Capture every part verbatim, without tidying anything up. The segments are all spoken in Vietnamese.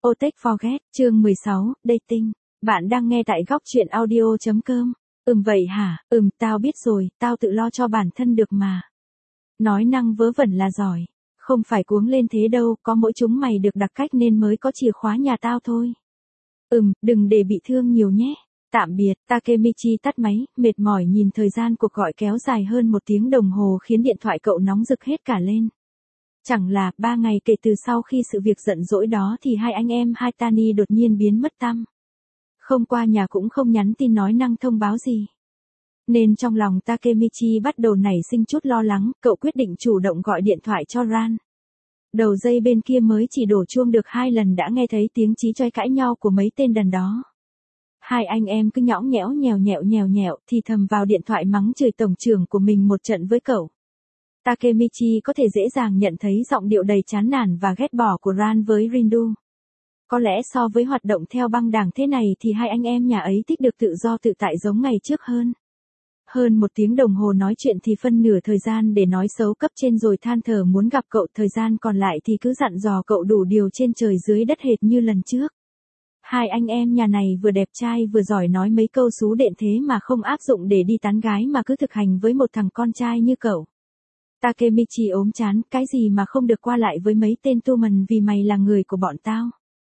Ô Take Forget, chương mười sáu, Dating. Bạn đang nghe tại góc truyện audio chấm com. Ừm vậy hả, ừm tao biết rồi, tao tự lo cho bản thân được mà. Nói năng vớ vẩn là giỏi. Không phải cuống lên thế đâu, có mỗi chúng mày được đặc cách nên mới có chìa khóa nhà tao thôi. Ừm, đừng để bị thương nhiều nhé. Tạm biệt, Takemichi tắt máy, mệt mỏi nhìn thời gian cuộc gọi kéo dài hơn một tiếng đồng hồ khiến điện thoại cậu nóng rực hết cả lên. Chẳng là, ba ngày kể từ sau khi sự việc giận dỗi đó thì hai anh em Haitani đột nhiên biến mất tăm. Không qua nhà cũng không nhắn tin nói năng thông báo gì. Nên trong lòng Takemichi bắt đầu nảy sinh chút lo lắng, cậu quyết định chủ động gọi điện thoại cho Ran. Đầu dây bên kia mới chỉ đổ chuông được hai lần đã nghe thấy tiếng chí chói cãi nhau của mấy tên đàn đó. Hai anh em cứ nhõng nhẽo nhèo nhẹo nhèo nhẹo thì thầm vào điện thoại mắng chửi tổng trưởng của mình một trận với cậu. Takemichi có thể dễ dàng nhận thấy giọng điệu đầy chán nản và ghét bỏ của Ran với Rindu. Có lẽ so với hoạt động theo băng đảng thế này thì hai anh em nhà ấy thích được tự do tự tại giống ngày trước hơn. Hơn một tiếng đồng hồ nói chuyện thì phân nửa thời gian để nói xấu cấp trên rồi than thở muốn gặp cậu, thời gian còn lại thì cứ dặn dò cậu đủ điều trên trời dưới đất hệt như lần trước. Hai anh em nhà này vừa đẹp trai vừa giỏi nói mấy câu xú đện thế mà không áp dụng để đi tán gái mà cứ thực hành với một thằng con trai như cậu. Takemichi ốm chán, cái gì mà không được qua lại với mấy tên tu mần vì mày là người của bọn tao.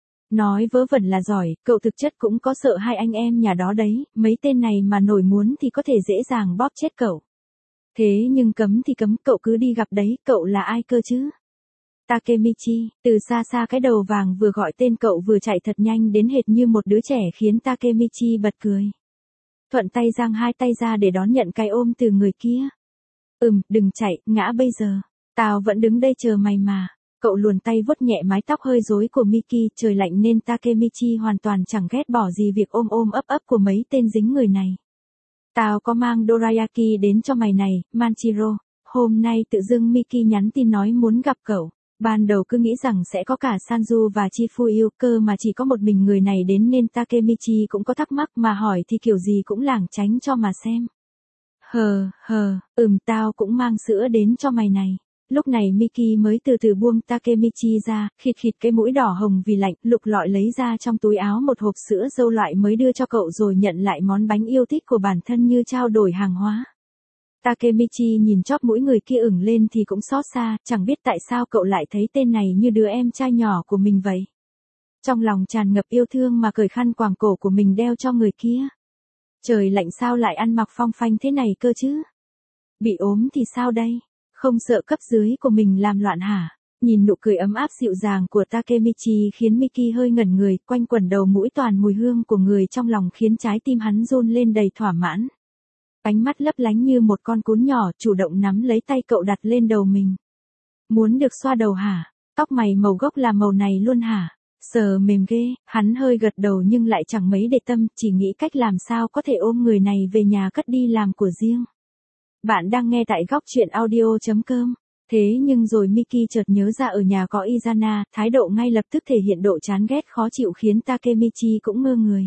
Nói vớ vẩn là giỏi, cậu thực chất cũng có sợ hai anh em nhà đó đấy, mấy tên này mà nổi muốn thì có thể dễ dàng bóp chết cậu. Thế nhưng cấm thì cấm, cậu cứ đi gặp đấy, cậu là ai cơ chứ? Takemichi, từ xa xa cái đầu vàng vừa gọi tên cậu vừa chạy thật nhanh đến hệt như một đứa trẻ khiến Takemichi bật cười. Thuận tay giang hai tay ra để đón nhận cái ôm từ người kia. Ừm, đừng chạy, ngã bây giờ. Tao vẫn đứng đây chờ mày mà. Cậu luồn tay vuốt nhẹ mái tóc hơi rối của Miki, trời lạnh nên Takemichi hoàn toàn chẳng ghét bỏ gì việc ôm ôm ấp ấp của mấy tên dính người này. Tao có mang dorayaki đến cho mày này, Manchiro. Hôm nay tự dưng Miki nhắn tin nói muốn gặp cậu. Ban đầu cứ nghĩ rằng sẽ có cả Sanju và Chifuyu cơ mà chỉ có một mình người này đến nên Takemichi cũng có thắc mắc mà hỏi thì kiểu gì cũng lảng tránh cho mà xem. Hờ, hờ, ừm tao cũng mang sữa đến cho mày này. Lúc này Miki mới từ từ buông Takemichi ra, khịt khịt cái mũi đỏ hồng vì lạnh, lục lọi lấy ra trong túi áo một hộp sữa dâu loại mới đưa cho cậu rồi nhận lại món bánh yêu thích của bản thân như trao đổi hàng hóa. Takemichi nhìn chóp mũi người kia ửng lên thì cũng xót xa, chẳng biết tại sao cậu lại thấy tên này như đứa em trai nhỏ của mình vậy. Trong lòng tràn ngập yêu thương mà cởi khăn quàng cổ của mình đeo cho người kia. Trời lạnh sao lại ăn mặc phong phanh thế này cơ chứ? Bị ốm thì sao đây? Không sợ cấp dưới của mình làm loạn hả? Nhìn nụ cười ấm áp dịu dàng của Takemichi khiến Miki hơi ngẩn người, quanh quẩn đầu mũi toàn mùi hương của người trong lòng khiến trái tim hắn run lên đầy thỏa mãn. Ánh mắt lấp lánh như một con cún nhỏ chủ động nắm lấy tay cậu đặt lên đầu mình. Muốn được xoa đầu hả? Tóc mày màu gốc là màu này luôn hả? Sờ mềm ghê, hắn hơi gật đầu nhưng lại chẳng mấy để tâm, chỉ nghĩ cách làm sao có thể ôm người này về nhà cất đi làm của riêng. Bạn đang nghe tại góc truyện audio chấm com. Thế nhưng rồi Miki chợt nhớ ra ở nhà có Izana, thái độ ngay lập tức thể hiện độ chán ghét khó chịu khiến Takemichi cũng ngơ người.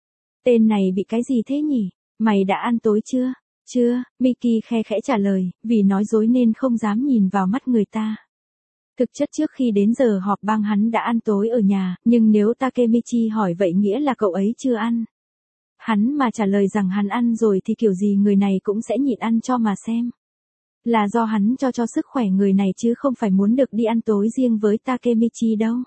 Tên này bị cái gì thế nhỉ? Mày đã ăn tối chưa? Chưa, Miki khe khẽ trả lời, vì nói dối nên không dám nhìn vào mắt người ta. Thực chất trước khi đến giờ họp bang hắn đã ăn tối ở nhà, nhưng nếu Takemichi hỏi vậy nghĩa là cậu ấy chưa ăn. Hắn mà trả lời rằng hắn ăn rồi thì kiểu gì người này cũng sẽ nhịn ăn cho mà xem. Là do hắn cho cho sức khỏe người này chứ không phải muốn được đi ăn tối riêng với Takemichi đâu.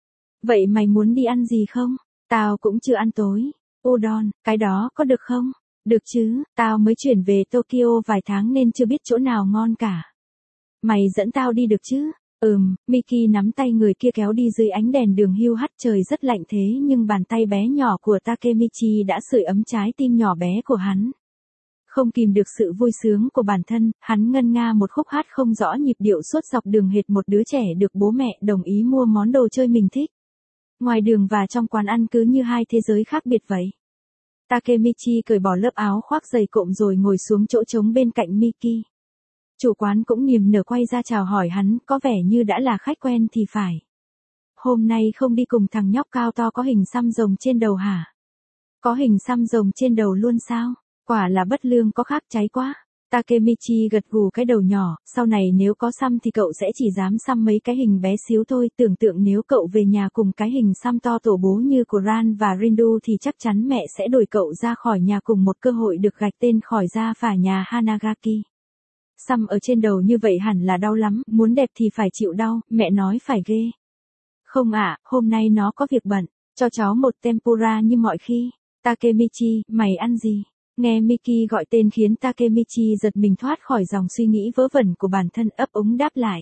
Vậy mày muốn đi ăn gì không? Tao cũng chưa ăn tối. Udon, cái đó có được không? Được chứ, tao mới chuyển về Tokyo vài tháng nên chưa biết chỗ nào ngon cả. Mày dẫn tao đi được chứ? Ừm, Miki nắm tay người kia kéo đi dưới ánh đèn đường hiu hắt, trời rất lạnh thế nhưng bàn tay bé nhỏ của Takemichi đã sưởi ấm trái tim nhỏ bé của hắn. Không kìm được sự vui sướng của bản thân, hắn ngân nga một khúc hát không rõ nhịp điệu suốt dọc đường hệt một đứa trẻ được bố mẹ đồng ý mua món đồ chơi mình thích. Ngoài đường và trong quán ăn cứ như hai thế giới khác biệt vậy. Takemichi cởi bỏ lớp áo khoác dày cộm rồi ngồi xuống chỗ trống bên cạnh Miki. Chủ quán cũng niềm nở quay ra chào hỏi hắn, có vẻ như đã là khách quen thì phải. Hôm nay không đi cùng thằng nhóc cao to có hình xăm rồng trên đầu hả? Có hình xăm rồng trên đầu luôn sao? Quả là bất lương có khác cháy quá. Takemichi gật gù cái đầu nhỏ, sau này nếu có xăm thì cậu sẽ chỉ dám xăm mấy cái hình bé xíu thôi, tưởng tượng nếu cậu về nhà cùng cái hình xăm to tổ bố như của Ran và Rindu thì chắc chắn mẹ sẽ đuổi cậu ra khỏi nhà cùng một cơ hội được gạch tên khỏi gia phả nhà Hanagaki. Xăm ở trên đầu như vậy hẳn là đau lắm, muốn đẹp thì phải chịu đau, mẹ nói phải ghê. Không ạ, hôm nay nó có việc bận, cho cháu một tempura như mọi khi. Takemichi, mày ăn gì? Nghe Miki gọi tên khiến Takemichi giật mình thoát khỏi dòng suy nghĩ vớ vẩn của bản thân, ấp úng đáp lại.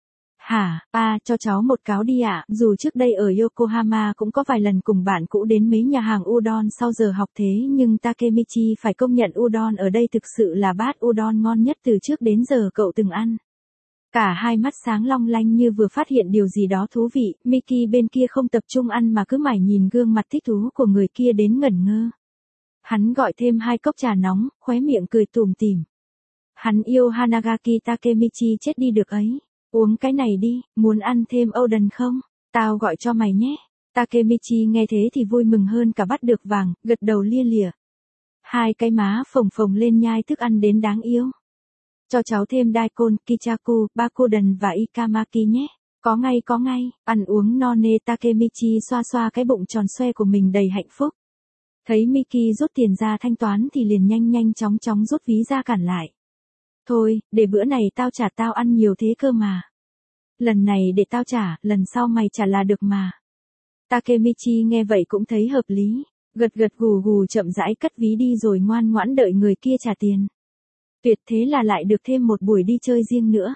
Hả, à, cho cháu một cáo đi ạ, dù trước đây ở Yokohama cũng có vài lần cùng bạn cũ đến mấy nhà hàng udon sau giờ học thế nhưng Takemichi phải công nhận udon ở đây thực sự là bát udon ngon nhất từ trước đến giờ cậu từng ăn. Cả hai mắt sáng long lanh như vừa phát hiện điều gì đó thú vị, Miki bên kia không tập trung ăn mà cứ mải nhìn gương mặt thích thú của người kia đến ngẩn ngơ. Hắn gọi thêm hai cốc trà nóng, khóe miệng cười tủm tỉm. Hắn yêu Hanagaki Takemichi chết đi được ấy. Uống cái này đi, muốn ăn thêm Oden không? Tao gọi cho mày nhé. Takemichi nghe thế thì vui mừng hơn cả bắt được vàng, gật đầu lia lịa. Hai cái má phồng phồng lên nhai thức ăn đến đáng yêu. Cho cháu thêm daikon, kichaku, bakuden và ikamaki nhé. Có ngay có ngay, ăn uống no nê. Takemichi xoa xoa cái bụng tròn xoe của mình đầy hạnh phúc. Thấy Miki rút tiền ra thanh toán thì liền nhanh nhanh chóng chóng rút ví ra cản lại. Thôi, để bữa này tao trả, tao ăn nhiều thế cơ mà. Lần này để tao trả, lần sau mày trả là được mà. Takemichi nghe vậy cũng thấy hợp lý, gật gật gù gù chậm rãi cất ví đi rồi ngoan ngoãn đợi người kia trả tiền. Tuyệt, thế là lại được thêm một buổi đi chơi riêng nữa.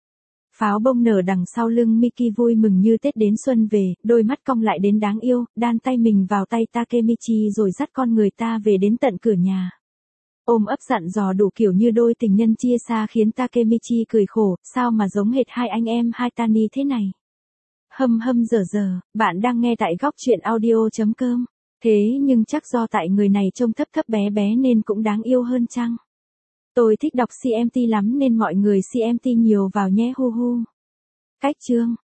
Pháo bông nở đằng sau lưng Miki vui mừng như Tết đến xuân về, đôi mắt cong lại đến đáng yêu, đan tay mình vào tay Takemichi rồi dắt con người ta về đến tận cửa nhà. Ôm ấp dặn dò đủ kiểu như đôi tình nhân chia xa khiến Takemichi cười khổ, sao mà giống hệt hai anh em Haitani thế này. Hâm hâm dở dở, bạn đang nghe tại góc truyện audio.com. Thế nhưng chắc do tại người này trông thấp thấp bé bé nên cũng đáng yêu hơn chăng? Tôi thích đọc xê em tê lắm nên mọi người xê em tê nhiều vào nhé hu hu. Cách chương